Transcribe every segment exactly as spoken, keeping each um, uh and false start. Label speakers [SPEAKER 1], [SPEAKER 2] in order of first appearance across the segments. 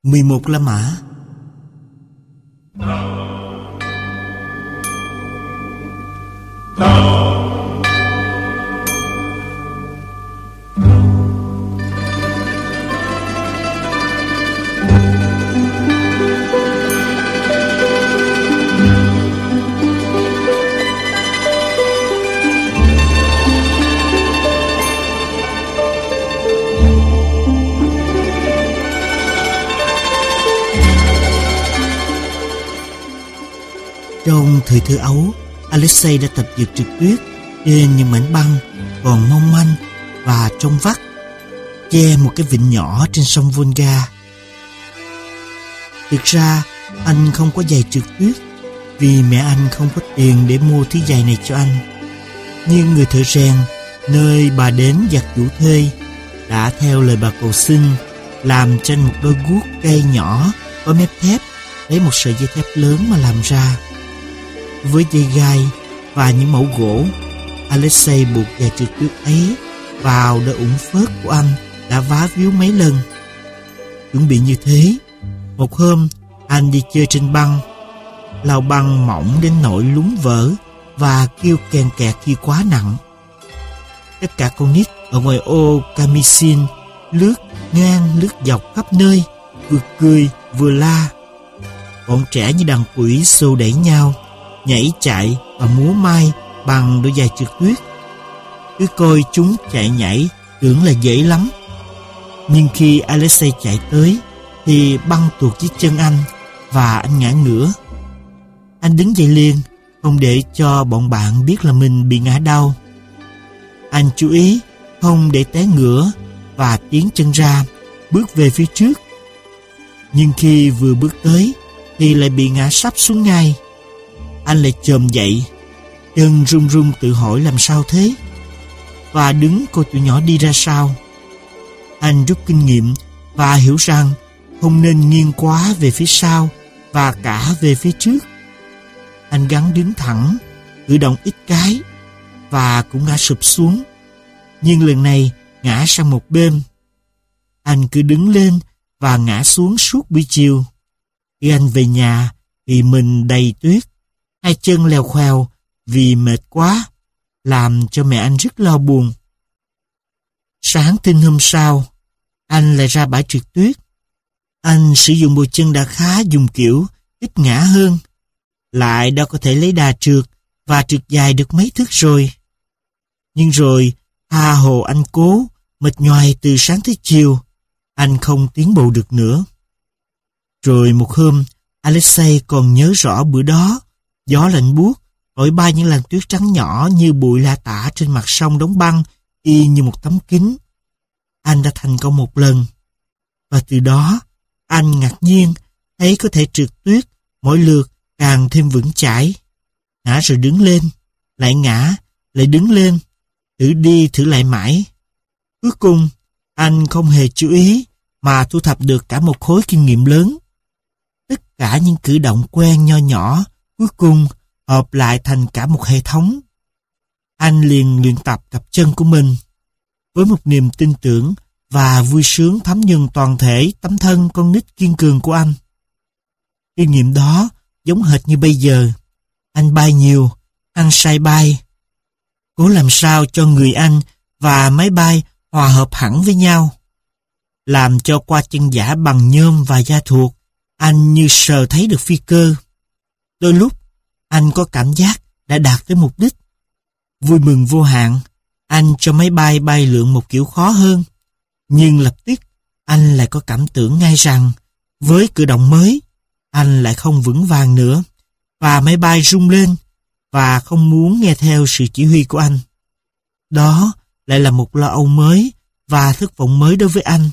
[SPEAKER 1] mười một La Mã. Trong thời thơ ấu, Alexei đã tập dượt trượt tuyết trên những mảnh băng còn mong manh và trong vắt, che một cái vịnh nhỏ trên sông Volga. Thực ra, anh không có giày trượt tuyết vì mẹ anh không có tiền để mua thứ giày này cho anh. Nhưng người thợ rèn nơi bà đến giặt giũ thuê đã theo lời bà cầu xin làm cho anh một đôi guốc cây nhỏ có mép thép, lấy một sợi dây thép lớn mà làm ra. Với dây gai và những mẩu gỗ, Alexei buộc giày trượt tuyết ấy vào đôi ủng phớt của anh đã vá víu mấy lần. Chuẩn bị như thế, một hôm anh đi chơi trên băng, lau băng mỏng đến nỗi lún vỡ và kêu kèn kẹt khi quá nặng. Tất cả con nít ở ngoài ô Kamisin lướt ngang lướt dọc khắp nơi, vừa cười vừa la. Bọn trẻ như đàn quỷ xô đẩy nhau, nhảy chạy và múa may bằng đôi giày trượt tuyết. Cứ coi chúng chạy nhảy tưởng là dễ lắm. Nhưng khi Alexei chạy tới thì băng tuột dưới chân anh và anh ngã ngửa. Anh đứng dậy liền, không để cho bọn bạn biết là mình bị ngã đau. Anh chú ý không để té ngửa và tiến chân ra, bước về phía trước. Nhưng khi vừa bước tới thì lại bị ngã sắp xuống ngay. Anh lại chồm dậy, chân run run tự hỏi làm sao thế, và đứng coi tụi nhỏ đi ra sao. Anh rút kinh nghiệm và hiểu rằng không nên nghiêng quá về phía sau và cả về phía trước. Anh gắng đứng thẳng, cử động ít cái và cũng ngã sụp xuống, nhưng lần này ngã sang một bên. Anh cứ đứng lên và ngã xuống suốt buổi chiều. Khi anh về nhà thì mình đầy tuyết, hai chân leo khoeo vì mệt quá, làm cho mẹ anh rất lo buồn. Sáng tinh hôm sau, anh lại ra bãi trượt tuyết. Anh sử dụng bộ chân đã khá dùng kiểu ít ngã hơn, lại đâu có thể lấy đà trượt và trượt dài được mấy thước rồi. Nhưng rồi tha hồ anh cố, mệt nhoài từ sáng tới chiều, anh không tiến bộ được nữa. Rồi một hôm, Alexei còn nhớ rõ bữa đó, gió lạnh buốt thổi bay những làn tuyết trắng nhỏ như bụi la tả trên mặt sông đóng băng, y như một tấm kính. Anh đã thành công một lần, và từ đó anh ngạc nhiên thấy có thể trượt tuyết mỗi lượt càng thêm vững chãi. Ngã rồi đứng lên, lại ngã, lại đứng lên, thử đi thử lại mãi. Cuối cùng anh không hề chú ý mà thu thập được cả một khối kinh nghiệm lớn. Tất cả những cử động quen nho nhỏ cuối cùng hợp lại thành cả một hệ thống. Anh liền luyện tập cặp chân của mình với một niềm tin tưởng và vui sướng thấm nhuần toàn thể tấm thân con nít kiên cường của anh. Kinh nghiệm đó giống hệt như bây giờ. Anh bay nhiều, anh say bay. Cố làm sao cho người anh và máy bay hòa hợp hẳn với nhau. Làm cho qua chân giả bằng nhôm và da thuộc, anh như sờ thấy được phi cơ. Đôi lúc, anh có cảm giác đã đạt tới mục đích. Vui mừng vô hạn, anh cho máy bay bay lượn một kiểu khó hơn. Nhưng lập tức, anh lại có cảm tưởng ngay rằng, với cử động mới, anh lại không vững vàng nữa, và máy bay rung lên, và không muốn nghe theo sự chỉ huy của anh. Đó lại là một lo âu mới và thất vọng mới đối với anh.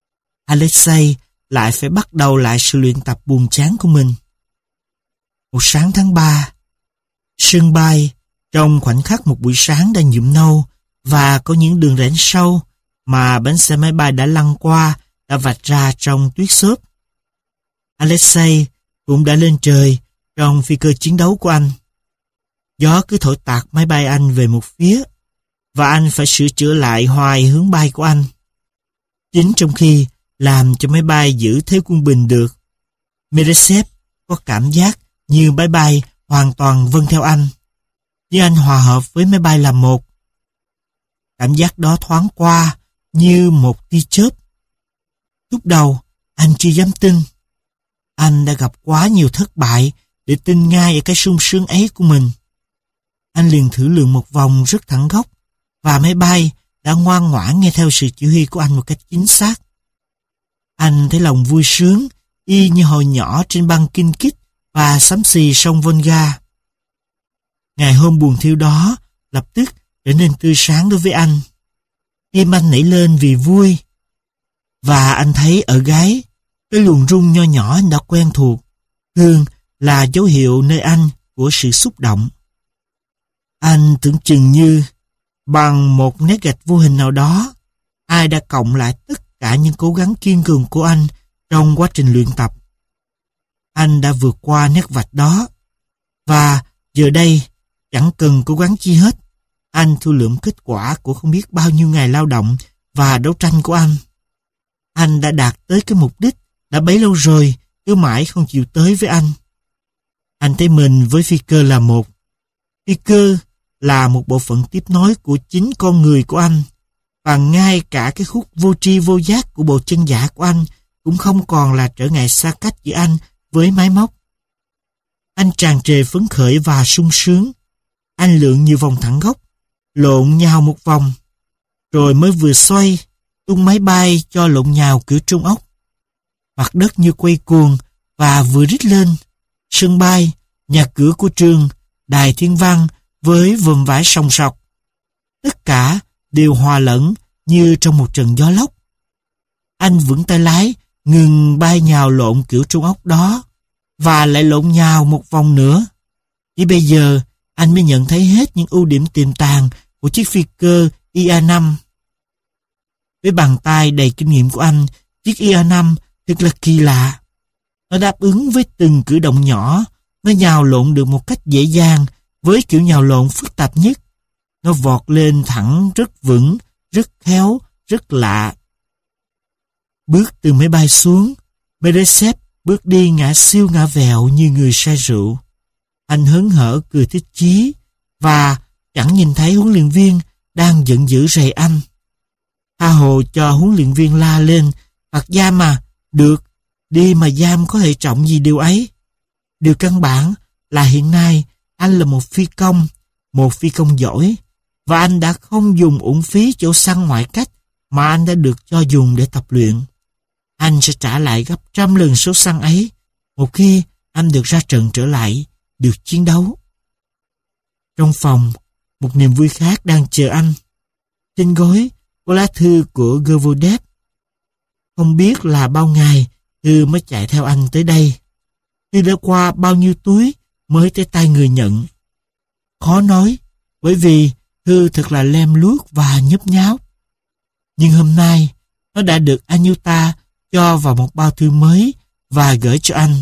[SPEAKER 1] Alexei lại phải bắt đầu lại sự luyện tập buồn chán của mình. Một sáng tháng ba, sân bay trong khoảnh khắc một buổi sáng đã nhuộm nâu và có những đường rãnh sâu mà bánh xe máy bay đã lăn qua đã vạch ra trong tuyết xốp. Alexei cũng đã lên trời trong phi cơ chiến đấu của anh. Gió cứ thổi tạt máy bay anh về một phía, và anh phải sửa chữa lại hoài hướng bay của anh. Chính trong khi làm cho máy bay giữ thế quân bình được. Meresev có cảm giác như máy bay hoàn toàn vâng theo anh, như anh hòa hợp với máy bay là một. Cảm giác đó thoáng qua như một tia chớp. Lúc đầu, anh chưa dám tin. Anh đã gặp quá nhiều thất bại để tin ngay ở cái sung sướng ấy của mình. Anh liền thử lượn một vòng rất thẳng góc, và máy bay đã ngoan ngoãn nghe theo sự chỉ huy của anh một cách chính xác. Anh thấy lòng vui sướng, y như hồi nhỏ trên băng Kinh Kích và xám xì sông Volga. Ngày hôm buồn thiêu đó lập tức trở nên tươi sáng đối với anh. Tim anh nảy lên vì vui, và anh thấy ở gáy cái luồn rung nho nhỏ anh đã quen thuộc, thường là dấu hiệu nơi anh của sự xúc động. Anh tưởng chừng như bằng một nét gạch vô hình nào đó, ai đã cộng lại tất cả những cố gắng kiên cường của anh trong quá trình luyện tập. Anh đã vượt qua nét vạch đó, và giờ đây chẳng cần cố gắng chi hết. Anh thu lượm kết quả của không biết bao nhiêu ngày lao động và đấu tranh của anh. Anh đã đạt tới cái mục đích đã bấy lâu rồi, cứ mãi không chịu tới với anh. Anh thấy mình với phi cơ là một. Phi cơ là một bộ phận tiếp nối của chính con người của anh, và ngay cả cái khúc vô tri vô giác của bộ chân giả của anh cũng không còn là trở ngại xa cách giữa anh với máy móc. Anh tràn trề phấn khởi và sung sướng. Anh lượn nhiều vòng thẳng góc, lộn nhào một vòng, rồi mới vừa xoay, tung máy bay cho lộn nhào kiểu trung ốc. Mặt đất như quay cuồng và vừa rít lên. Sân bay, nhà cửa của trường, đài thiên văn với vòm vải sòng sọc. Tất cả đều hòa lẫn như trong một trận gió lốc. Anh vững tay lái, ngừng bay nhào lộn kiểu trung ốc đó, và lại lộn nhào một vòng nữa. Chỉ bây giờ, anh mới nhận thấy hết những ưu điểm tiềm tàng của chiếc phi cơ I A năm. Với bàn tay đầy kinh nghiệm của anh, chiếc I A năm thật là kỳ lạ. Nó đáp ứng với từng cử động nhỏ, nó nhào lộn được một cách dễ dàng với kiểu nhào lộn phức tạp nhất. Nó vọt lên thẳng rất vững, rất khéo, rất lạ. Bước từ máy bay xuống, Meresev bước đi ngã siêu ngã vẹo như người say rượu. Anh hớn hở cười thích chí, và chẳng nhìn thấy huấn luyện viên đang giận dữ rầy anh. Tha hồ cho huấn luyện viên la lên, phạt giam mà, được, đi mà giam có hệ trọng gì điều ấy. Điều căn bản là hiện nay anh là một phi công, một phi công giỏi, và anh đã không dùng uổng phí chỗ săn ngoại cách mà anh đã được cho dùng để tập luyện. Anh sẽ trả lại gấp trăm lần số xăng ấy một khi anh được ra trận trở lại, được chiến đấu. Trong phòng, một niềm vui khác đang chờ anh. Trên gối có lá thư của Gervodev. Không biết là bao ngày thư mới chạy theo anh tới đây. Thư đã qua bao nhiêu túi mới tới tay người nhận. Khó nói, bởi vì thư thật là lem luốc và nhấp nháp. Nhưng hôm nay, nó đã được Anyuta cho vào một bao thư mới và gửi cho anh.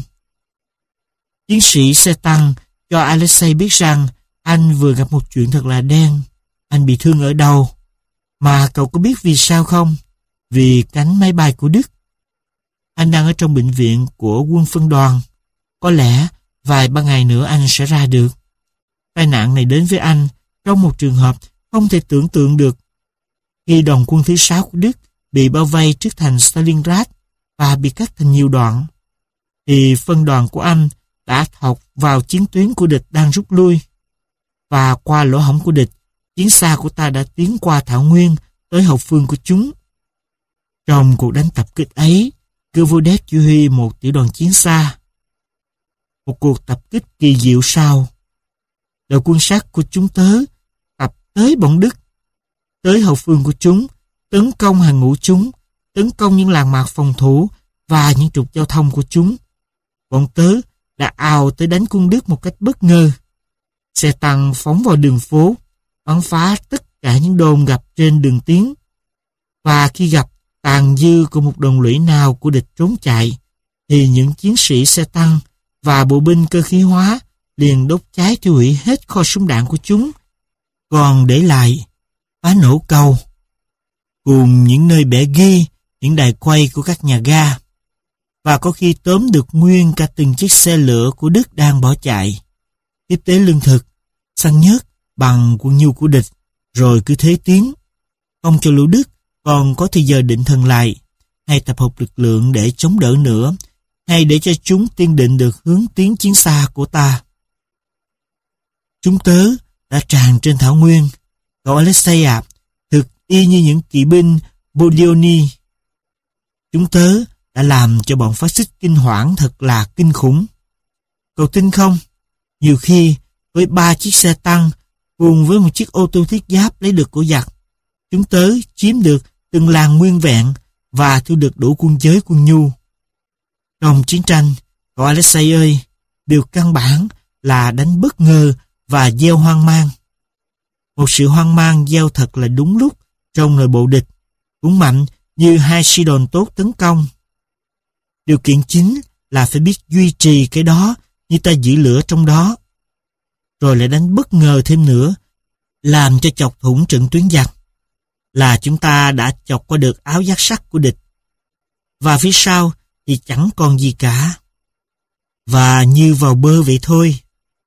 [SPEAKER 1] Chiến sĩ xe tăng cho Alexei biết rằng anh vừa gặp một chuyện thật là đen. Anh bị thương ở đầu. Mà cậu có biết vì sao không? Vì cánh máy bay của Đức. Anh đang ở trong bệnh viện của quân phân đoàn. Có lẽ vài ba ngày nữa anh sẽ ra được. Tai nạn này đến với anh trong một trường hợp không thể tưởng tượng được. Khi đoàn quân thứ sáu của Đức bị bao vây trước thành Stalingrad và bị cắt thành nhiều đoạn, thì phân đoàn của anh đã thọc vào chiến tuyến của địch đang rút lui. Và qua lỗ hổng của địch, chiến xa của ta đã tiến qua thảo nguyên tới hậu phương của chúng. Trong cuộc đánh tập kích ấy, Gervodev chỉ huy một tiểu đoàn chiến xa. Một cuộc tập kích kỳ diệu sau. Đội quân sát của chúng tớ tập tới bọn Đức, tới hậu phương của chúng, tấn công hàng ngũ chúng, tấn công những làng mạc phòng thủ và những trục giao thông của chúng. Bọn tớ đã ào tới đánh quân Đức một cách bất ngờ. Xe tăng phóng vào đường phố, bắn phá tất cả những đồn gặp trên đường tiến. Và khi gặp tàn dư của một đồn lũy nào của địch trốn chạy, thì những chiến sĩ xe tăng và bộ binh cơ khí hóa liền đốt cháy tiêu hủy hết kho súng đạn của chúng, còn để lại phá nổ cầu, cùng những nơi bẻ ghi những đài quay của các nhà ga, và có khi tóm được nguyên cả từng chiếc xe lửa của Đức đang bỏ chạy, tiếp tế lương thực, xăng nhớt bằng quân nhu của địch, rồi cứ thế tiến, không cho lũ Đức còn có thời giờ định thần lại, hay tập hợp lực lượng để chống đỡ nữa, hay để cho chúng tiên định được hướng tiến chiến xa của ta. Chúng tớ đã tràn trên thảo nguyên. Cậu Alexei à, thực y như những kỵ binh Bodioni. Chúng tớ đã làm cho bọn phát xít kinh hoảng thật là kinh khủng. Cậu tin không? Nhiều khi, với ba chiếc xe tăng, cùng với một chiếc ô tô thiết giáp lấy được của giặc, chúng tớ chiếm được từng làng nguyên vẹn và thu được đủ quân giới quân nhu. Trong chiến tranh, cậu Alexei ơi, điều căn bản là đánh bất ngờ và gieo hoang mang. Một sự hoang mang gieo thật là đúng lúc trong nội bộ địch, cũng mạnh như hai sĩ đòn tốt tấn công. Điều kiện chính là phải biết duy trì cái đó như ta giữ lửa trong đó, rồi lại đánh bất ngờ thêm nữa, làm cho chọc thủng trận tuyến giặc, là chúng ta đã chọc qua được áo giáp sắt của địch, và phía sau thì chẳng còn gì cả, và như vào bơ vậy thôi.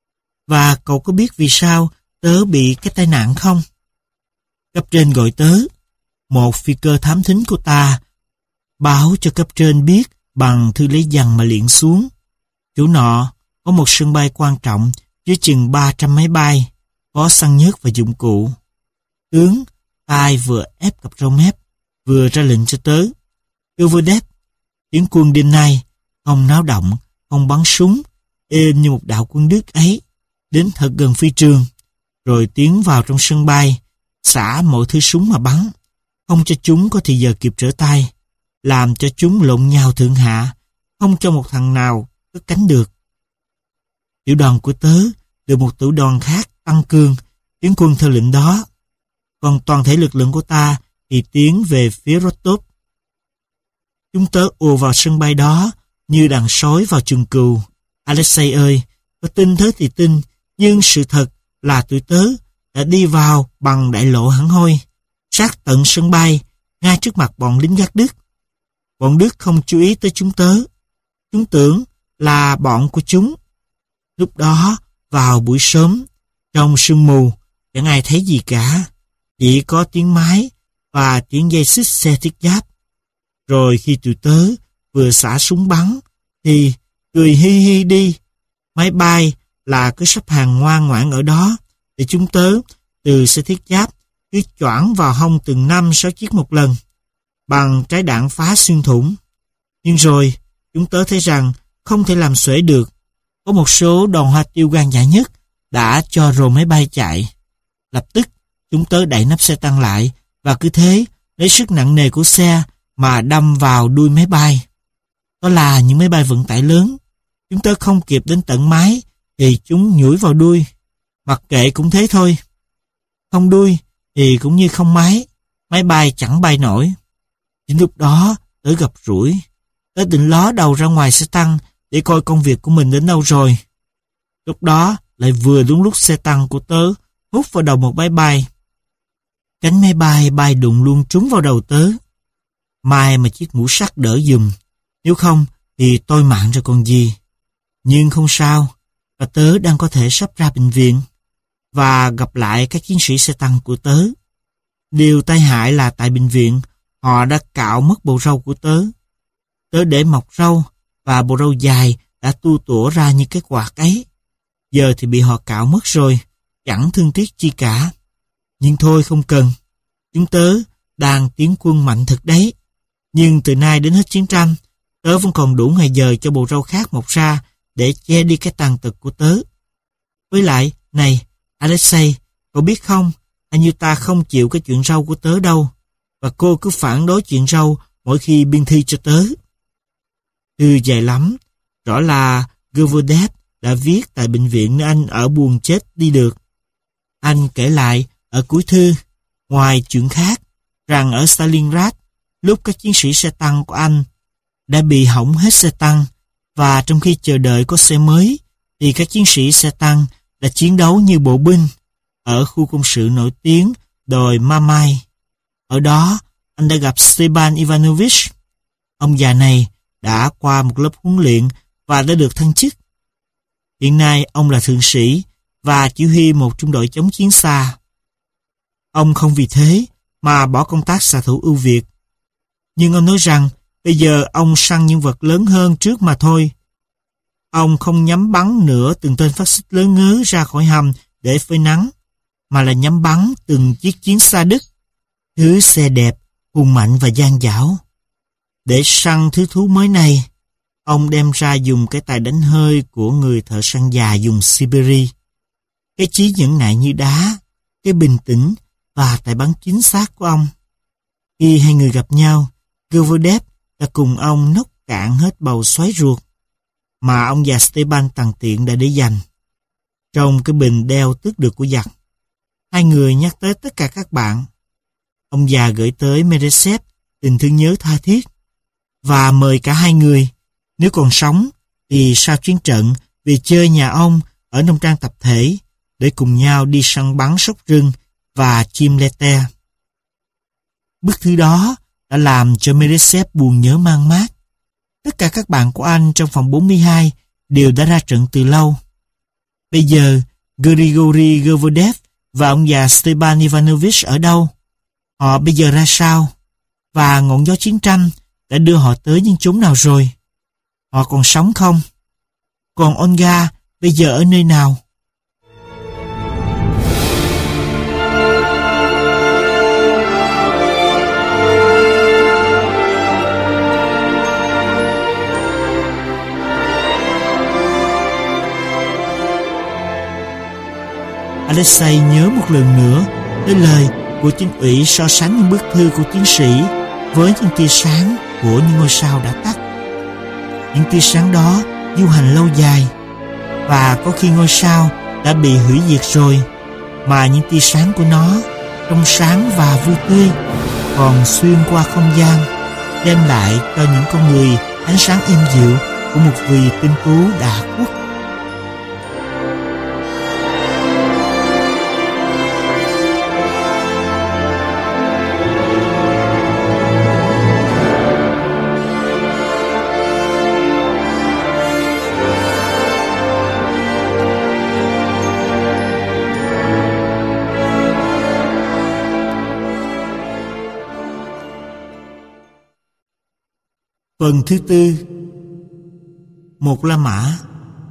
[SPEAKER 1] Và cậu có biết vì sao tớ bị cái tai nạn không? Cấp trên gọi tớ, một phi cơ thám thính của ta báo cho cấp trên biết bằng thư lấy dằn mà liệng xuống. Chỗ nọ có một sân bay quan trọng với chừng ba trăm máy bay, có xăng nhớt và dụng cụ. Tướng tai vừa ép cặp râu mép, vừa ra lệnh cho tớ. Goverdet, tiến quân đêm nay, không náo động, không bắn súng, êm như một đạo quân Đức ấy, đến thật gần phi trường, rồi tiến vào trong sân bay, xả mọi thứ súng mà bắn, không cho chúng có thời giờ kịp trở tay, làm cho chúng lộn nhau thượng hạ, không cho một thằng nào cất cánh được. Tiểu đoàn của tớ được một tiểu đoàn khác tăng cường, tiến quân theo lệnh đó, còn toàn thể lực lượng của ta thì tiến về phía Rostov. Chúng tớ ùa vào sân bay đó như đàn sói vào chuồng cừu. Alexei ơi, có tin thế thì tin, nhưng sự thật là tụi tớ đã đi vào bằng đại lộ hẳn hoi, sát tận sân bay, ngay trước mặt bọn lính gác Đức. Bọn Đức không chú ý tới chúng tớ. Chúng tưởng là bọn của chúng. Lúc đó, vào buổi sớm, trong sương mù, chẳng ai thấy gì cả. Chỉ có tiếng máy và tiếng dây xích xe thiết giáp. Rồi khi tụi tớ vừa xả súng bắn, thì cười hi hi đi. Máy bay là cứ sắp hàng ngoan ngoãn ở đó, để chúng tớ từ xe thiết giáp cứ choảng vào hông từng năm sáu chiếc một lần, bằng trái đạn phá xuyên thủng. Nhưng rồi, chúng tớ thấy rằng không thể làm xuể được. Có một số đòn hoa tiêu gan dạ nhất đã cho rồ máy bay chạy. Lập tức, chúng tớ đẩy nắp xe tăng lại, và cứ thế, lấy sức nặng nề của xe mà đâm vào đuôi máy bay. Đó là những máy bay vận tải lớn. Chúng tớ không kịp đến tận mái, thì chúng nhủi vào đuôi. Mặc kệ cũng thế thôi. Không đuôi thì cũng như không máy, máy bay chẳng bay nổi. Chính lúc đó tớ gặp rủi. Tớ định ló đầu ra ngoài xe tăng để coi công việc của mình đến đâu rồi. Lúc đó lại vừa đúng lúc xe tăng của tớ hút vào đầu một máy bay. Cánh máy bay bay đụng luôn trúng vào đầu tớ. May mà chiếc mũ sắt đỡ giùm, nếu không thì tôi mạng rồi còn gì. Nhưng không sao, và tớ đang có thể sắp ra bệnh viện và gặp lại các chiến sĩ xe tăng của tớ. Điều tai hại là tại bệnh viện họ đã cạo mất bộ râu của tớ. Tớ để mọc râu và bộ râu dài đã tu tủa ra như cái quạt ấy. Giờ thì bị họ cạo mất rồi, chẳng thương tiếc chi cả. Nhưng thôi không cần, chúng tớ đang tiến quân mạnh thực đấy. Nhưng từ nay đến hết chiến tranh, tớ vẫn còn đủ ngày giờ cho bộ râu khác mọc ra để che đi cái tàn tật của tớ. Với lại, này, Alexei, cậu biết không, anh như ta không chịu cái chuyện râu của tớ đâu, và cô cứ phản đối chuyện râu mỗi khi biên thi cho tớ. Thư dài lắm, rõ là Goverdet đã viết tại bệnh viện nơi anh ở buồn chết đi được. Anh kể lại ở cuối thư, ngoài chuyện khác, rằng ở Stalingrad, lúc các chiến sĩ xe tăng của anh đã bị hỏng hết xe tăng, và trong khi chờ đợi có xe mới, thì các chiến sĩ xe tăng đã chiến đấu như bộ binh ở khu công sự nổi tiếng đồi Mamai. Ở đó, anh đã gặp Stepan Ivanovich. Ông già này đã qua một lớp huấn luyện và đã được thăng chức. Hiện nay ông là thượng sĩ và chỉ huy một trung đội chống chiến xa. Ông không vì thế mà bỏ công tác xạ thủ ưu việt. Nhưng ông nói rằng bây giờ ông săn những vật lớn hơn trước mà thôi. Ông không nhắm bắn nữa từng tên phát xít lớn ngớ ra khỏi hầm để phơi nắng, mà là nhắm bắn từng chiếc chiến xa Đức, thứ xe đẹp, hùng mạnh và gian dảo. Để săn thứ thú mới này, ông đem ra dùng cái tài đánh hơi của người thợ săn già dùng Siberia. Cái trí nhẫn nại như đá, cái bình tĩnh và tài bắn chính xác của ông. Khi hai người gặp nhau, Goverdev đã cùng ông nốc cạn hết bầu xoáy ruột mà ông già Stepan tằn tiện đã để dành trong cái bình đeo tước được của giặc. Hai người nhắc tới tất cả các bạn. Ông già gửi tới Meresev tình thương nhớ tha thiết và mời cả hai người, nếu còn sống thì sau chiến trận, về chơi nhà ông ở nông trang tập thể để cùng nhau đi săn bắn sóc rưng và chim lete. Bức thư đó đã làm cho Meresev buồn nhớ mang mát. Tất cả các bạn của anh trong phòng bốn mươi hai đều đã ra trận từ lâu. Bây giờ, Grigory Goverdev và ông già Stepan Ivanovich ở đâu? Họ bây giờ ra sao? Và ngọn gió chiến tranh đã đưa họ tới những chốn nào rồi? Họ còn sống không? Còn Olga bây giờ ở nơi nào? Alexei nhớ một lần nữa tới lời của chính ủy so sánh những bức thư của chiến sĩ với những tia sáng của những ngôi sao đã tắt. Những tia sáng đó du hành lâu dài, và có khi ngôi sao đã bị hủy diệt rồi, mà những tia sáng của nó trong sáng và vui tươi còn xuyên qua không gian, đem lại cho những con người ánh sáng êm dịu của một vì tinh tú đã khuất. Phần thứ tư. Một La Mã.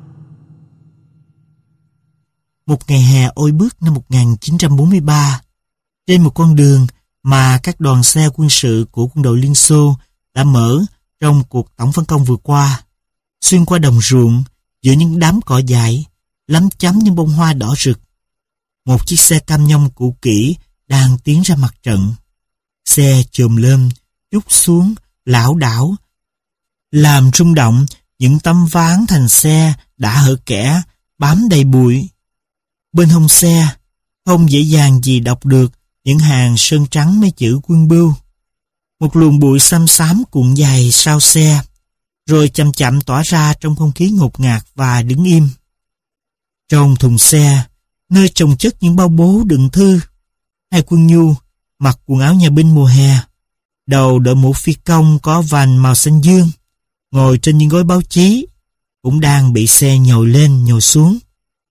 [SPEAKER 1] Một ngày hè oi bức năm một nghìn chín trăm bốn mươi ba, trên một con đường mà các đoàn xe quân sự của quân đội Liên Xô đã mở trong cuộc tổng phản công vừa qua, xuyên qua đồng ruộng, giữa những đám cỏ dại, lấm chấm những bông hoa đỏ rực, một chiếc xe cam nhông cũ kỹ đang tiến ra mặt trận. Xe chồm lên, trút xuống, lảo đảo, làm rung động những tấm ván thành xe đã hở kẽ, bám đầy bụi. Bên hông xe, không dễ dàng gì đọc được những hàng sơn trắng mấy chữ Quân Bưu. Một luồng bụi xám xám cuộn dài sau xe, rồi chậm chậm tỏa ra trong không khí ngột ngạt và đứng im. Trong thùng xe, nơi chồng chất những bao bố đựng thư, hai quân nhu mặc quần áo nhà binh mùa hè, đầu đội mũ phi công có vành màu xanh dương, ngồi trên những gói báo chí, cũng đang bị xe nhồi lên nhồi xuống.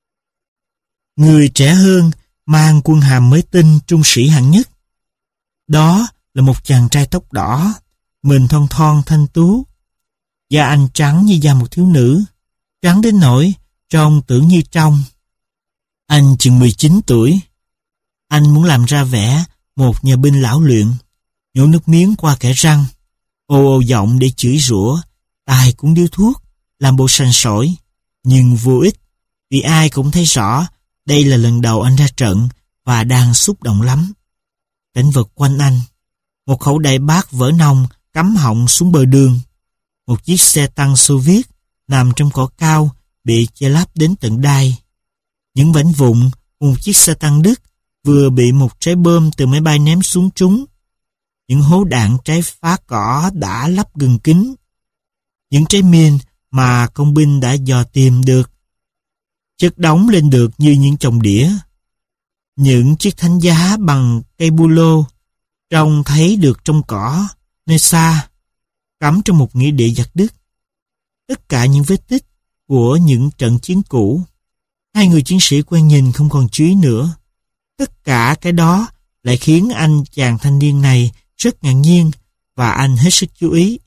[SPEAKER 1] Người trẻ hơn mang quân hàm mới tinh trung sĩ hạng nhất. Đó là một chàng trai tóc đỏ, mình thon thon thanh tú, da anh trắng như da một thiếu nữ, trắng đến nỗi trông tưởng như trong. Anh chừng mười chín tuổi. Anh muốn làm ra vẻ một nhà binh lão luyện, nhổ nước miếng qua kẽ răng, ồ ồ giọng để chửi rủa, tài cũng điếu thuốc, làm bộ sành sỏi, nhưng vô ích, vì ai cũng thấy rõ đây là lần đầu anh ra trận và đang xúc động lắm. Cảnh vật quanh anh, một khẩu đại bác vỡ nòng cắm họng xuống bờ đường, một chiếc xe tăng Xô Viết nằm trong cỏ cao bị che lấp đến tận đai, những mảnh vụn một chiếc xe tăng Đức vừa bị một trái bom từ máy bay ném xuống trúng, những hố đạn trái phá cỏ đã lắp gần kín, những trái mìn mà công binh đã dò tìm được chất đóng lên được như những chồng đĩa, những chiếc thánh giá bằng cây bu lô, trông thấy được trong cỏ, nơi xa, cắm trong một nghĩa địa giặc Đức. Tất cả những vết tích của những trận chiến cũ. Hai người chiến sĩ quen nhìn không còn chú ý nữa. Tất cả cái đó lại khiến anh chàng thanh niên này rất ngạc nhiên và anh hết sức chú ý.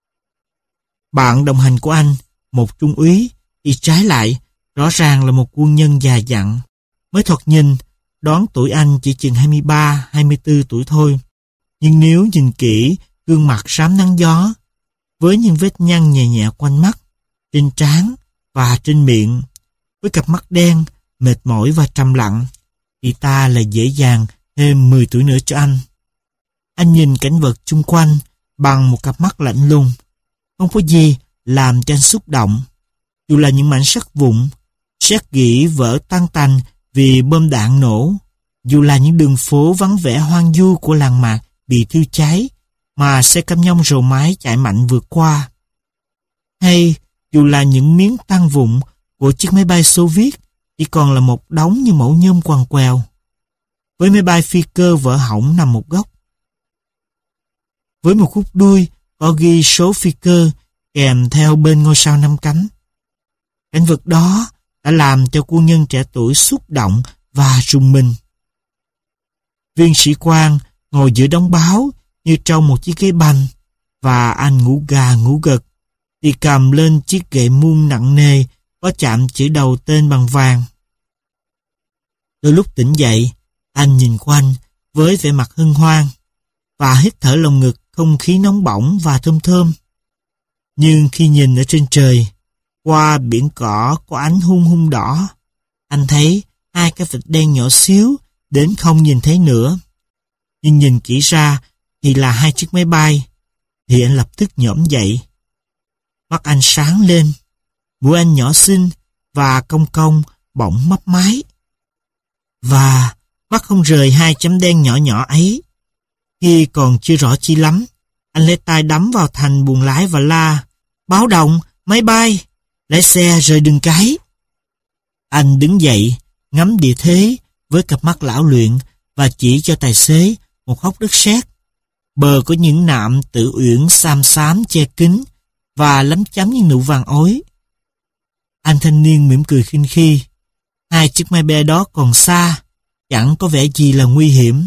[SPEAKER 1] Bạn đồng hành của anh, một trung úy, thì trái lại, rõ ràng là một quân nhân già dặn. Mới thoạt nhìn, đoán tuổi anh chỉ chừng hai mươi ba, hai mươi tư tuổi thôi. Nhưng nếu nhìn kỹ, gương mặt rám nắng gió, với những vết nhăn nhẹ nhẹ quanh mắt, trên trán và trên miệng, với cặp mắt đen, mệt mỏi và trầm lặng, thì ta lại dễ dàng thêm mười tuổi nữa cho anh. Anh nhìn cảnh vật chung quanh bằng một cặp mắt lạnh lùng. Không có gì làm cho anh xúc động. Dù là những mảnh sắt vụn, sét gỉ vỡ tan tành vì bom đạn nổ, dù là những đường phố vắng vẻ hoang vu của làng mạc bị thiêu cháy mà xe cam nhông rồ mái chạy mạnh vượt qua, hay dù là những miếng tang vụn của chiếc máy bay Xô Viết chỉ còn là một đống như mẩu nhôm quằn quèo, với máy bay phi cơ vỡ hỏng nằm một góc, với một khúc đuôi có ghi số phi cơ kèm theo bên ngôi sao năm cánh. Cảnh vật đó đã làm cho quân nhân trẻ tuổi xúc động và rùng mình. Viên sĩ quan ngồi giữa đống báo như trong một chiếc ghế bành, và anh ngủ gà ngủ gật thì cầm lên chiếc gậy muôn nặng nề có chạm chữ đầu tên bằng vàng. Đôi lúc tỉnh dậy, anh nhìn quanh với vẻ mặt hân hoan và hít thở lồng ngực không khí nóng bỏng và thơm thơm. Nhưng khi nhìn ở trên trời, qua biển cỏ có ánh hung hung đỏ, anh thấy hai cái vệt đen nhỏ xíu đến không nhìn thấy nữa. Nhưng nhìn kỹ ra thì là hai chiếc máy bay, thì anh lập tức nhổm dậy. Mắt anh sáng lên, mũi anh nhỏ xinh và cong cong bỗng mấp máy. Và mắt không rời hai chấm đen nhỏ nhỏ ấy. Khi còn chưa rõ chi lắm, anh lấy tay đấm vào thành buồng lái và la: "Báo động, máy bay, lái xe rời đường cái." Anh đứng dậy, ngắm địa thế với cặp mắt lão luyện và chỉ cho tài xế một hốc đất sét. Bờ có những nạm tự uyển xám xám che kín và lấm chấm những nụ vàng ối. Anh thanh niên mỉm cười khinh khi. Hai chiếc máy bay đó còn xa, chẳng có vẻ gì là nguy hiểm.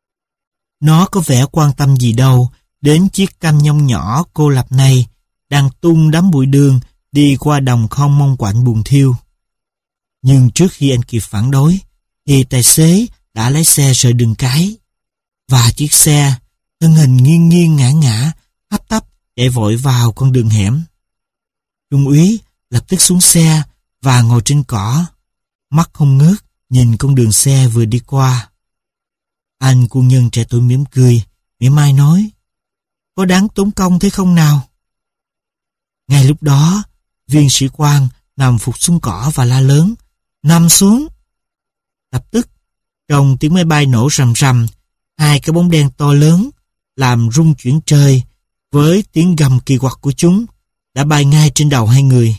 [SPEAKER 1] Nó có vẻ quan tâm gì đâu đến chiếc cam nhông nhỏ cô lập này đang tung đám bụi đường đi qua đồng không mong quạnh buồn thiêu. Nhưng trước khi anh kịp phản đối, thì tài xế đã lái xe rời đường cái. Và chiếc xe, thân hình nghiêng nghiêng ngã ngã, hấp tấp chạy vội vào con đường hẻm. Trung úy lập tức xuống xe và ngồi trên cỏ, mắt không ngớt nhìn con đường xe vừa đi qua. Anh quân nhân trẻ tuổi mỉm cười, mỉa mai nói: "Có đáng tốn công thế không nào?" Ngay lúc đó, viên sĩ quan nằm phục xuống cỏ và la lớn: "Nằm xuống!" Lập tức, trong tiếng máy bay nổ rầm rầm, hai cái bóng đen to lớn làm rung chuyển trời với tiếng gầm kỳ quặc của chúng đã bay ngay trên đầu hai người.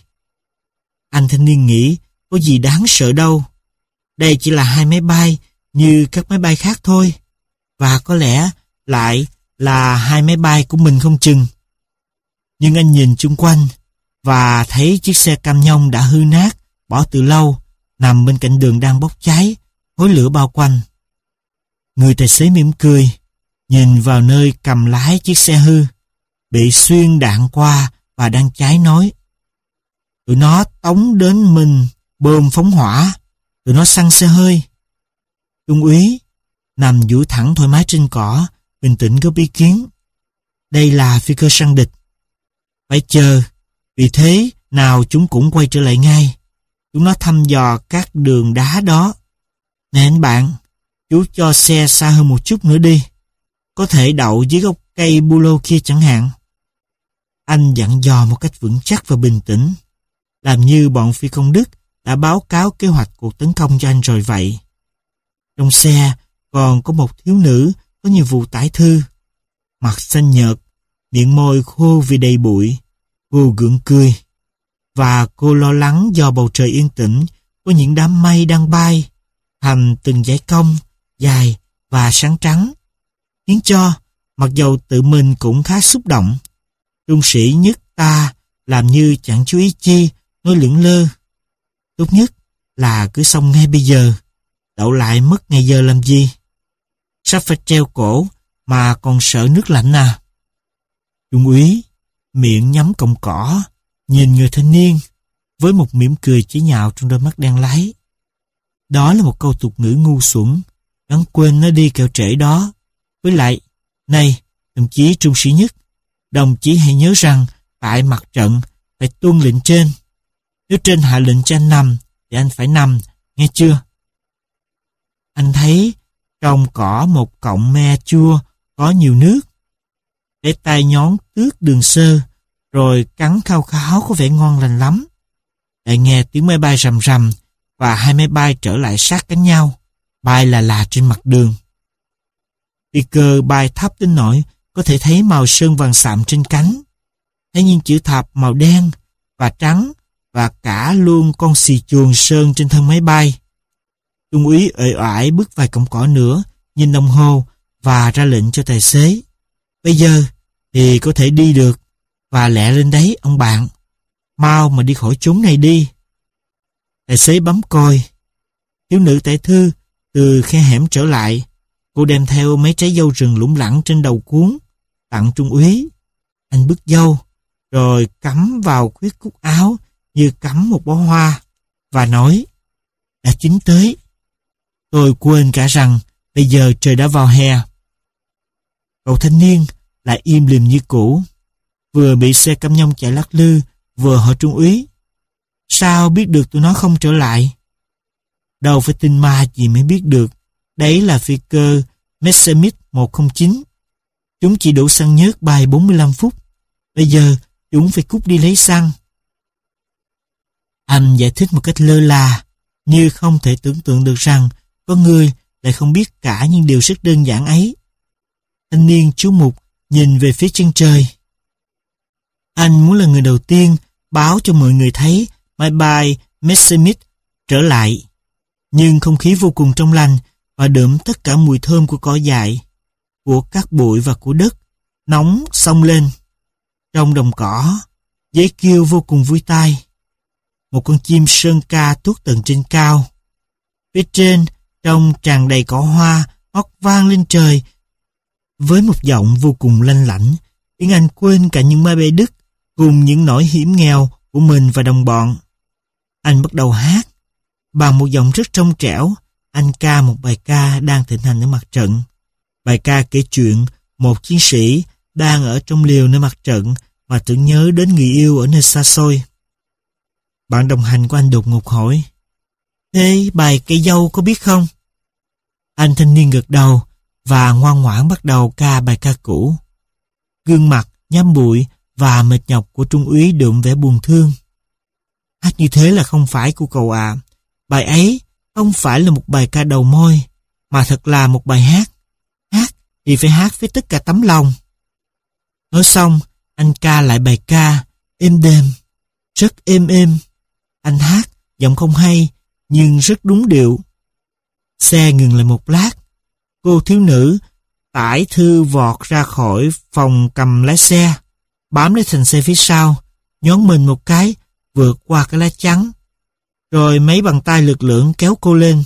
[SPEAKER 1] Anh thanh niên nghĩ có gì đáng sợ đâu. Đây chỉ là hai máy bay như các máy bay khác thôi, và có lẽ lại là hai máy bay của mình không chừng. Nhưng anh nhìn chung quanh và thấy chiếc xe cam nhông đã hư nát, bỏ từ lâu, nằm bên cạnh đường đang bốc cháy, khói lửa bao quanh. Người tài xế mỉm cười, nhìn vào nơi cầm lái chiếc xe hư, bị xuyên đạn qua và đang cháy, nói: "Tụi nó tống đến mình bơm phóng hỏa, tụi nó xăng xe hơi." Trung úy nằm duỗi thẳng thoải mái trên cỏ, bình tĩnh góp ý kiến: "Đây là phi cơ săn địch, phải chờ, vì thế nào chúng cũng quay trở lại ngay. Chúng nó thăm dò các đường đá đó. Nè anh bạn, chú cho xe xa hơn một chút nữa đi, có thể đậu dưới gốc cây bu lô kia chẳng hạn." Anh dặn dò một cách vững chắc và bình tĩnh, làm như bọn phi công Đức đã báo cáo kế hoạch cuộc tấn công cho anh rồi vậy. Trong xe còn có một thiếu nữ có nhiều vụ tải thư, mặt xanh nhợt, miệng môi khô vì đầy bụi. Cô gượng cười, và cô lo lắng do bầu trời yên tĩnh có những đám mây đang bay thành từng dải cong dài và sáng trắng, khiến cho, mặc dầu tự mình cũng khá xúc động, trung sĩ nhất ta làm như chẳng chú ý chi, nói lững lơ. Tốt nhất là cứ xong ngay bây giờ, đậu lại mất ngày giờ làm gì? Sắp phải treo cổ mà còn sợ nước lạnh à? Trung úy miệng nhắm cọng cỏ, nhìn người thanh niên với một mỉm cười chế nhạo trong đôi mắt đen láy. Đó là một câu tục ngữ ngu xuẩn, gắng quên nó đi kẻo trễ đó. Với lại, này, đồng chí trung sĩ nhất, đồng chí hãy nhớ rằng tại mặt trận phải tuân lệnh trên. Nếu trên hạ lệnh cho anh nằm, thì anh phải nằm, nghe chưa? Anh thấy trong cỏ một cọng me chua có nhiều nước. Để tay nhón tước đường sơ, rồi cắn khao kháo có vẻ ngon lành lắm. Lại nghe tiếng máy bay rầm rầm, và hai máy bay trở lại sát cánh nhau, bay là là trên mặt đường. Phi cơ bay thấp đến nỗi có thể thấy màu sơn vàng sạm trên cánh, thấy những chữ thập màu đen và trắng và cả luôn con xì chuồn sơn trên thân máy bay. Trung úy uể oải bước vài cọng cỏ nữa, nhìn đồng hồ và ra lệnh cho tài xế. Bây giờ thì có thể đi được, và lẹ lên đấy ông bạn. Mau mà đi khỏi chốn này đi. Tài xế bấm còi. Thiếu nữ tể thư từ khe hẻm trở lại. Cô đem theo mấy trái dâu rừng lủng lẳng trên đầu cuốn, tặng trung úy. Anh bứt dâu, rồi cắm vào khuyết cúc áo như cắm một bó hoa, và nói: đã chín tới. Tôi quên cả rằng bây giờ trời đã vào hè. Cậu thanh niên lại im lìm như cũ, vừa bị xe cam nhông chạy lắc lư, vừa hỏi trung úy: sao biết được tụi nó không trở lại? Đâu phải tin ma gì mới biết được. Đấy là phi cơ Messerschmitt một không chín. Chúng chỉ đổ xăng nhớt bay bốn mươi lăm phút. Bây giờ chúng phải cút đi lấy xăng. Anh giải thích một cách lơ là, như không thể tưởng tượng được rằng có người lại không biết cả những điều rất đơn giản ấy. Thanh niên chú mục nhìn về phía chân trời. Anh muốn là người đầu tiên báo cho mọi người thấy máy bay Messerschmitt trở lại. Nhưng không khí vô cùng trong lành và đượm tất cả mùi thơm của cỏ dại, của cát bụi và của đất, nóng xông lên. Trong đồng cỏ, dế kêu vô cùng vui tai. Một con chim sơn ca tuốt tầng trên cao. Phía trên, trong tràn đầy cỏ hoa, hót vang lên trời với một giọng vô cùng lanh lảnh, khiến anh quên cả những máy bay Đức cùng những nỗi hiểm nghèo của mình và đồng bọn. Anh bắt đầu hát. Bằng một giọng rất trong trẻo, anh ca một bài ca đang thịnh hành ở mặt trận. Bài ca kể chuyện một chiến sĩ đang ở trong liều nơi mặt trận mà tưởng nhớ đến người yêu ở nơi xa xôi. Bạn đồng hành của anh đột ngột hỏi: thế bài cây dâu có biết không? Anh thanh niên gật đầu và ngoan ngoãn bắt đầu ca bài ca cũ. Gương mặt nhám bụi và mệt nhọc của trung úy đượm vẻ buồn thương. Hát như thế là không phải của cậu à. Bài ấy không phải là một bài ca đầu môi, mà thật là một bài hát. Hát thì phải hát với tất cả tấm lòng. Nói xong, anh ca lại bài ca, êm đềm, rất êm êm. Anh hát, giọng không hay, nhưng rất đúng điệu. Xe ngừng lại một lát. Cô thiếu nữ tải thư vọt ra khỏi phòng cầm lái xe, bám lấy thành xe phía sau, nhón mình một cái, vượt qua cái lá chắn. Rồi mấy bàn tay lực lưỡng kéo cô lên.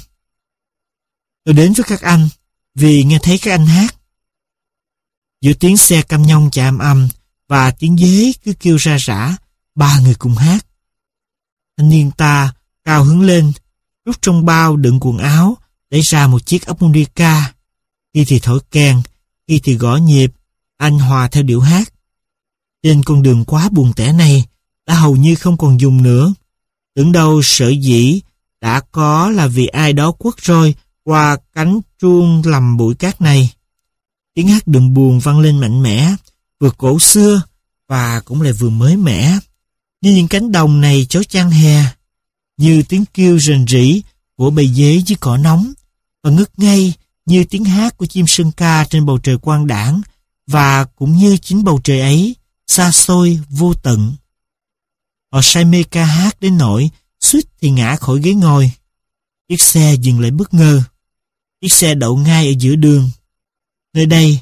[SPEAKER 1] Tôi đến với các anh, vì nghe thấy các anh hát. Giữa tiếng xe cam nhông chạm âm và tiếng dế cứ kêu ra rã, ba người cùng hát. Thanh niên ta cao hứng lên, rút trong bao đựng quần áo, lấy ra một chiếc harmonica. Khi thì thổi kèn, khi thì gõ nhịp, anh hòa theo điệu hát. Trên con đường quá buồn tẻ này, đã hầu như không còn dùng nữa. Tưởng đâu sở dĩ đã có là vì ai đó quất roi qua cánh chuông lầm bụi cát này. Tiếng hát đượm buồn vang lên mạnh mẽ, vừa cổ xưa và cũng lại vừa mới mẻ. Như những cánh đồng này chói chang hè, như tiếng kêu rền rĩ của bầy dế dưới cỏ nóng, và ngất ngây như tiếng hát của chim sơn ca trên bầu trời quang đãng, và cũng như chính bầu trời ấy, xa xôi vô tận. Họ say mê ca hát đến nỗi suýt thì ngã khỏi ghế ngồi. Chiếc xe dừng lại bất ngờ. Chiếc xe đậu ngay ở giữa đường. Nơi đây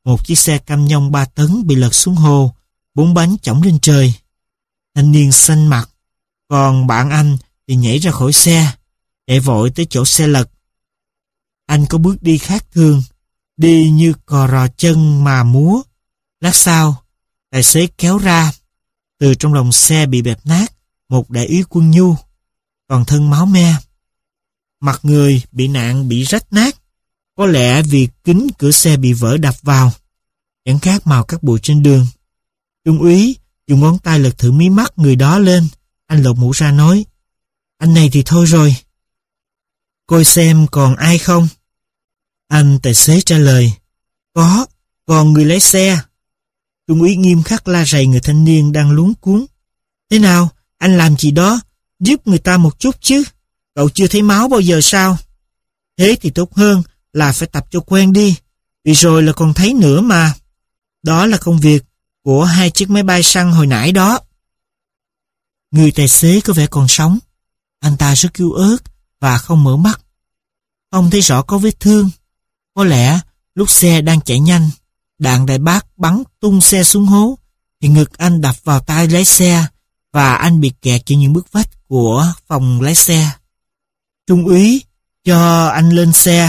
[SPEAKER 1] một chiếc xe cam nhông ba tấn bị lật xuống hồ, bốn bánh chỏng lên trời. Thanh niên xanh mặt, còn bạn anh thì nhảy ra khỏi xe, chạy vội tới chỗ xe lật. Anh có bước đi khác thường, đi như cò rò chân mà múa. Lát sau, tài xế kéo ra, từ trong lòng xe bị bẹp nát, một đại úy quân nhu, toàn thân máu me. Mặt người bị nạn bị rách nát, có lẽ vì kính cửa xe bị vỡ đập vào, chẳng khác màu các bụi trên đường. Trung úy dùng ngón tay lật thử mí mắt người đó lên, anh lột mũ ra nói, anh này thì thôi rồi. Coi xem còn ai không? Anh tài xế trả lời, có, còn người lái xe. Trung úy nghiêm khắc la rầy người thanh niên đang luống cuống. Thế nào, anh làm gì đó, giúp người ta một chút chứ, cậu chưa thấy máu bao giờ sao? Thế thì tốt hơn là phải tập cho quen đi, vì rồi là còn thấy nữa mà. Đó là công việc của hai chiếc máy bay săn hồi nãy đó. Người tài xế có vẻ còn sống. Anh ta rất yếu ớt và không mở mắt. Không thấy rõ có vết thương. Có lẽ lúc xe đang chạy nhanh, đạn đại bác bắn tung xe xuống hố, thì ngực anh đập vào tay lái xe và anh bị kẹt trên những bức vách của phòng lái xe. Trung úy cho anh lên xe.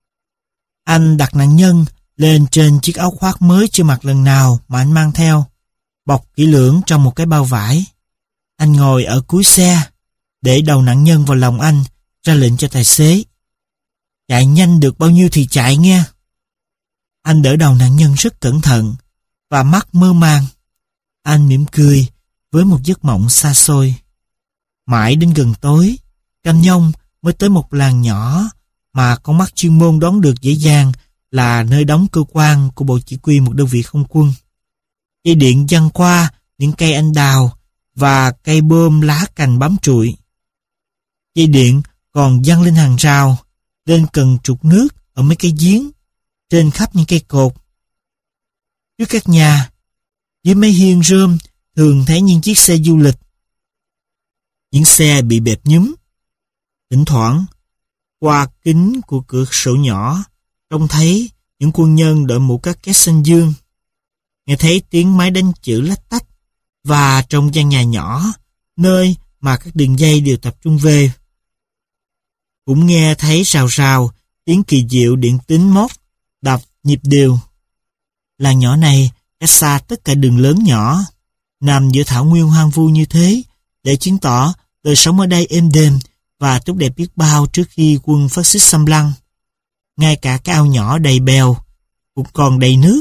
[SPEAKER 1] Anh đặt nạn nhân lên trên chiếc áo khoác mới chưa mặc lần nào mà anh mang theo, bọc kỹ lưỡng trong một cái bao vải. Anh ngồi ở cuối xe, để đầu nạn nhân vào lòng anh, ra lệnh cho tài xế. Chạy nhanh được bao nhiêu thì chạy nghe. Anh đỡ đầu nạn nhân rất cẩn thận, và mắt mơ màng. Anh mỉm cười với một giấc mộng xa xôi. Mãi đến gần tối, Cam Nhông mới tới một làng nhỏ mà con mắt chuyên môn đoán được dễ dàng là nơi đóng cơ quan của bộ chỉ huy một đơn vị không quân. Dây điện giăng qua những cây anh đào và cây bơm lá cành bám trụi. Dây điện còn giăng lên hàng rào, lên cần trục nước ở mấy cây giếng, trên khắp những cây cột. Trước các nhà, dưới mấy hiên rơm thường thấy những chiếc xe du lịch. Những xe bị bẹp nhúm. Thỉnh thoảng, qua kính của cửa sổ nhỏ, trông thấy những quân nhân đội mũ các két xanh dương. Nghe thấy tiếng máy đánh chữ lách tách, và trong gian nhà nhỏ, nơi mà các đường dây đều tập trung về. Cũng nghe thấy rào rào tiếng kỳ diệu điện tín mót đập nhịp đều. Làng nhỏ này cách xa tất cả đường lớn nhỏ, nằm giữa thảo nguyên hoang vu như thế, để chứng tỏ đời sống ở đây êm đềm và tốt đẹp biết bao trước khi quân phát xít xâm lăng. Ngay cả cái ao nhỏ đầy bèo cũng còn đầy nước.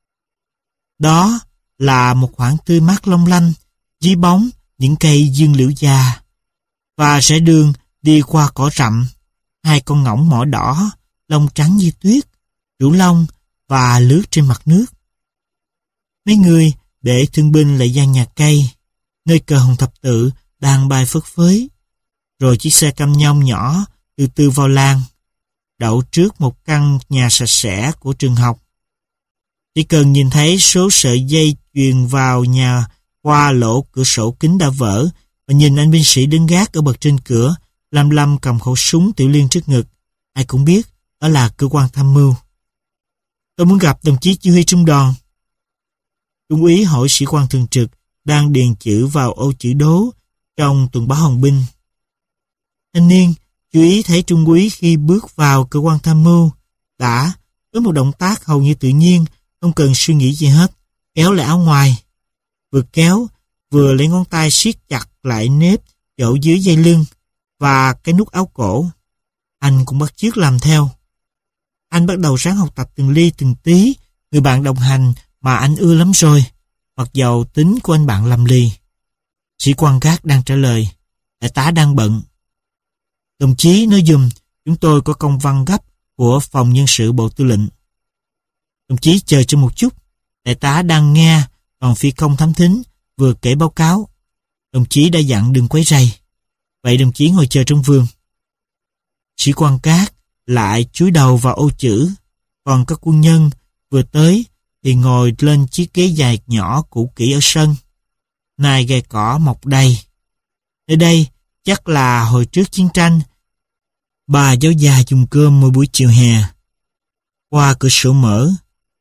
[SPEAKER 1] Đó là một khoảng tươi mát long lanh dưới bóng những cây dương liễu già, và rẽ đường đi qua cỏ rậm, hai con ngỗng mỏ đỏ, lông trắng như tuyết, rủ lông và lướt trên mặt nước. Mấy người để thương binh lại gian nhà cây, nơi cờ hồng thập tự đang bay phất phới. Rồi chiếc xe Cam Nhông nhỏ từ từ vào làng, đậu trước một căn nhà sạch sẽ của trường học. Chỉ cần nhìn thấy số sợi dây chuyền vào nhà qua lỗ cửa sổ kính đã vỡ, và nhìn anh binh sĩ đứng gác ở bậc trên cửa, lăm lăm cầm khẩu súng tiểu liên trước ngực, ai cũng biết đó là cơ quan tham mưu. Tôi muốn gặp đồng chí chỉ huy trung đoàn. Trung úy hỏi sĩ quan thường trực đang điền chữ vào ô chữ đố trong tuần báo Hồng binh. Thanh niên chú ý thấy trung úy khi bước vào cơ quan tham mưu đã với một động tác hầu như tự nhiên, không cần suy nghĩ gì hết, kéo lại áo ngoài. Vừa kéo, vừa lấy ngón tay siết chặt lại nếp chỗ dưới dây lưng và cái nút áo cổ. Anh cũng bắt chước làm theo. Anh bắt đầu ráng học tập từng ly từng tí người bạn đồng hành mà anh ưa lắm rồi, mặc dầu tính của anh bạn lầm lì. Sĩ quan gác đang trả lời, đại tá đang bận. Đồng chí nói dùm, chúng tôi có công văn gấp của phòng nhân sự bộ tư lệnh. Đồng chí chờ cho một chút, đại tá đang nghe, còn phi công thám thính vừa kể báo cáo. Đồng chí đã dặn đừng quấy rầy. Vậy đồng chí ngồi chờ trong vườn. Sĩ quan Cát lại chúi đầu vào ô chữ, còn các quân nhân vừa tới thì ngồi lên chiếc ghế dài nhỏ cũ kỹ ở sân. Nai gai cỏ mọc đầy. Ở đây chắc là hồi trước chiến tranh, bà giáo già dùng cơm mỗi buổi chiều hè. Qua cửa sổ mở,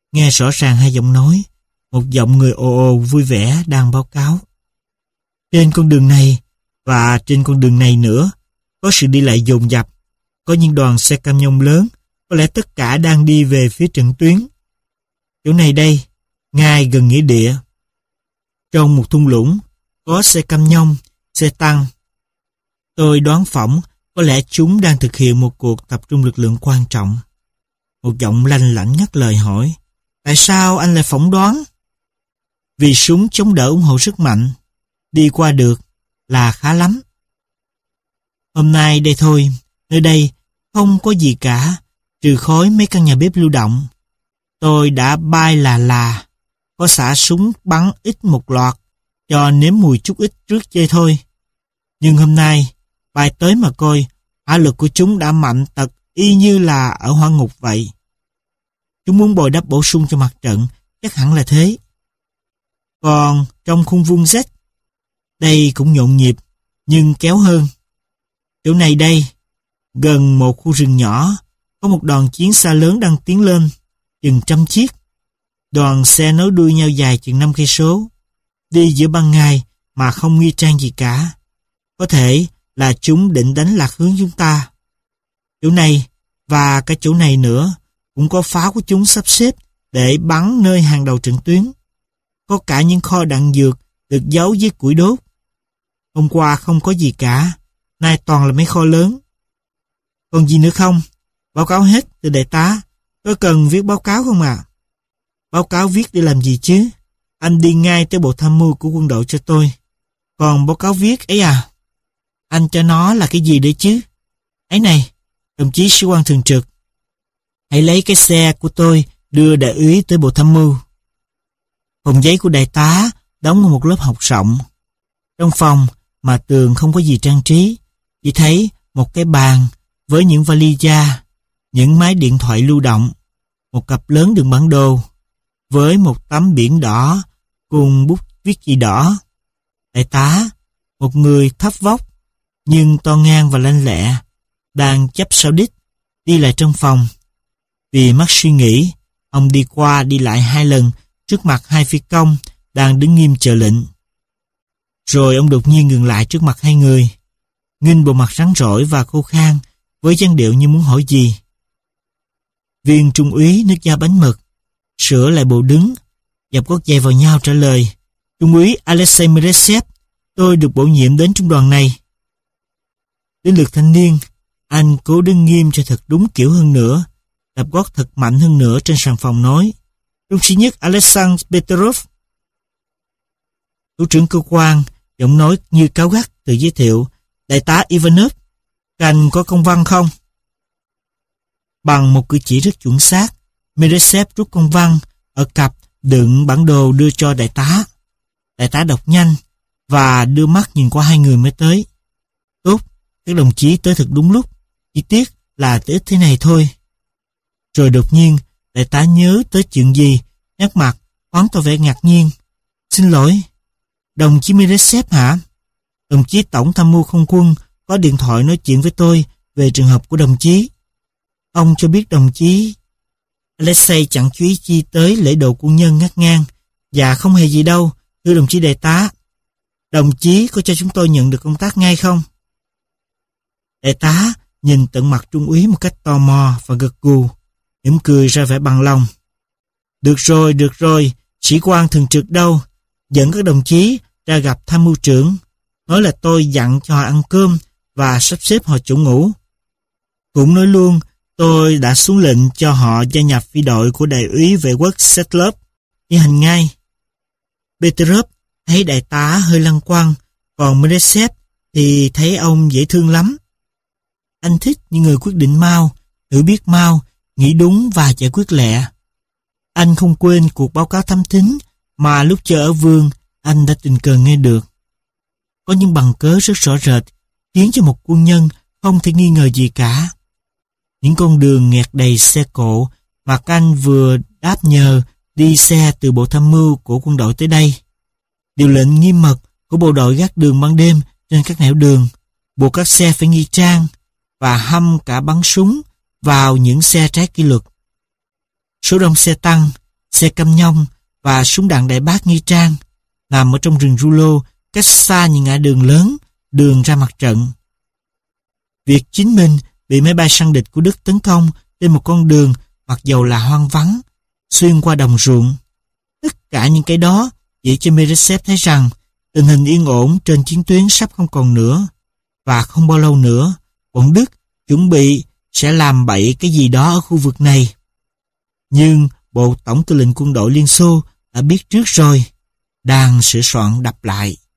[SPEAKER 1] nghe rõ ràng hai giọng nói, một giọng người ồ ồ vui vẻ đang báo cáo. Trên con đường này và trên con đường này nữa, có sự đi lại dồn dập, có những đoàn xe cam nhông lớn, có lẽ tất cả đang đi về phía trận tuyến. Chỗ này đây, ngay gần nghĩa địa. Trong một thung lũng, có xe cam nhông, xe tăng. Tôi đoán phỏng, có lẽ chúng đang thực hiện một cuộc tập trung lực lượng quan trọng. Một giọng lanh lảnh ngắt lời hỏi, tại sao anh lại phỏng đoán? Vì súng chống đỡ ủng hộ rất mạnh, đi qua được là khá lắm. Hôm nay đây thôi, nơi đây không có gì cả, trừ khói mấy căn nhà bếp lưu động. Tôi đã bay là là, có xả súng bắn ít một loạt, cho nếm mùi chút ít trước chơi thôi. Nhưng hôm nay, bay tới mà coi, hỏa lực của chúng đã mạnh tật y như là ở hỏa ngục vậy. Chúng muốn bồi đắp bổ sung cho mặt trận, chắc hẳn là thế. Còn trong khung vuông Z, đây cũng nhộn nhịp, nhưng kéo hơn. Chỗ này đây, gần một khu rừng nhỏ, có một đoàn chiến xa lớn đang tiến lên, chừng trăm chiếc. Đoàn xe nối đuôi nhau dài chừng năm cây số, đi giữa ban ngày mà không nghi trang gì cả. Có thể là chúng định đánh lạc hướng chúng ta. Chỗ này và cả chỗ này nữa cũng có pháo của chúng sắp xếp để bắn nơi hàng đầu trận tuyến. Có cả những kho đạn dược được giấu dưới củi đốt. Hôm qua không có gì cả, nay toàn là mấy kho lớn. Còn gì nữa không? Báo cáo hết từ đại tá. Có cần viết báo cáo không ạ? À? Báo cáo viết để làm gì chứ? Anh đi ngay tới bộ tham mưu của quân đội cho tôi. Còn báo cáo viết ấy à? Anh cho nó là cái gì đấy chứ? Ấy này, đồng chí sĩ quan thường trực, hãy lấy cái xe của tôi đưa đại úy tới bộ tham mưu. Phòng giấy của đại tá đóng ở một lớp học rộng. Trong phòng mà tường không có gì trang trí, chỉ thấy một cái bàn với những vali da, những máy điện thoại lưu động, một cặp lớn đựng bản đồ, với một tấm biển đỏ cùng bút viết chì đỏ. Đại tá, một người thấp vóc nhưng to ngang và lanh lẹ, đang chấp sao đít đi lại trong phòng. Vì mắc suy nghĩ, ông đi qua đi lại hai lần trước mặt hai phi công đang đứng nghiêm chờ lệnh. Rồi ông đột nhiên ngừng lại trước mặt hai người, nghinh bộ mặt rắn rỏi và khô khan với dáng điệu như muốn hỏi gì. Viên trung úy nước da bánh mực sửa lại bộ đứng, dập gót giày vào nhau trả lời, Trung úy Alexei Meresev, tôi được bổ nhiệm đến trung đoàn này. Đến lượt thanh niên, anh cố đứng nghiêm cho thật đúng kiểu hơn nữa, đập gót thật mạnh hơn nữa trên sàn phòng nói, trung sĩ nhất Alexander Petrov. Thủ trưởng cơ quan, giọng nói như cáo gắt tự giới thiệu, đại tá Ivanov, các anh có công văn không? Bằng một cử chỉ rất chuẩn xác, Meresev rút công văn ở cặp đựng bản đồ đưa cho đại tá. Đại tá đọc nhanh và đưa mắt nhìn qua hai người mới tới. Tốt, các đồng chí tới thật đúng lúc, chỉ tiếc là tới ít thế này thôi. Rồi đột nhiên, đại tá nhớ tới chuyện gì, nét mặt thoáng tỏ vẻ ngạc nhiên. Xin lỗi, đồng chí Meresev hả? Đồng chí tổng tham mưu không quân có điện thoại nói chuyện với tôi về trường hợp của đồng chí. Ông cho biết đồng chí... Alexei chẳng chú ý chi tới lễ độ quân nhân ngắt ngang. Dạ không hề gì đâu, thưa đồng chí đại tá. Đồng chí có cho chúng tôi nhận được công tác ngay không? Đại tá nhìn tận mặt trung úy một cách tò mò và gật gù, mỉm cười ra vẻ bằng lòng. Được rồi, được rồi, sĩ quan thường trực đâu? Dẫn các đồng chí ra gặp tham mưu trưởng, nói là tôi dặn cho họ ăn cơm và sắp xếp họ chỗ ngủ. Cũng nói luôn, tôi đã xuống lệnh cho họ gia nhập phi đội của đại úy vệ quốc Setlov, thi hành ngay. Petrov thấy đại tá hơi lăng quăng, còn Meresev thì thấy ông dễ thương lắm. Anh thích những người quyết định mau, hiểu biết mau, nghĩ đúng và giải quyết lẹ. Anh không quên cuộc báo cáo thám thính mà lúc chờ ở vườn anh đã tình cờ nghe được. Có những bằng cớ rất rõ rệt khiến cho một quân nhân không thể nghi ngờ gì cả. Những con đường nghẹt đầy xe cộ mà các anh vừa đáp nhờ đi xe từ bộ tham mưu của quân đội tới đây. Điều lệnh nghiêm mật của bộ đội gác đường ban đêm trên các nẻo đường, buộc các xe phải nghi trang và hăm cả bắn súng vào những xe trái kỷ luật. Số đông xe tăng, xe cam nhông và súng đạn đại bác nghi trang, nằm ở trong rừng Rulo, cách xa những ngã đường lớn, đường ra mặt trận. Việc chính mình bị máy bay săn địch của Đức tấn công trên một con đường mặc dầu là hoang vắng, xuyên qua đồng ruộng. Tất cả những cái đó chỉ cho Meresev thấy rằng tình hình yên ổn trên chiến tuyến sắp không còn nữa, và không bao lâu nữa, bọn Đức chuẩn bị sẽ làm bậy cái gì đó ở khu vực này. Nhưng Bộ Tổng tư lệnh quân đội Liên Xô đã biết trước rồi, đang sửa soạn đập lại.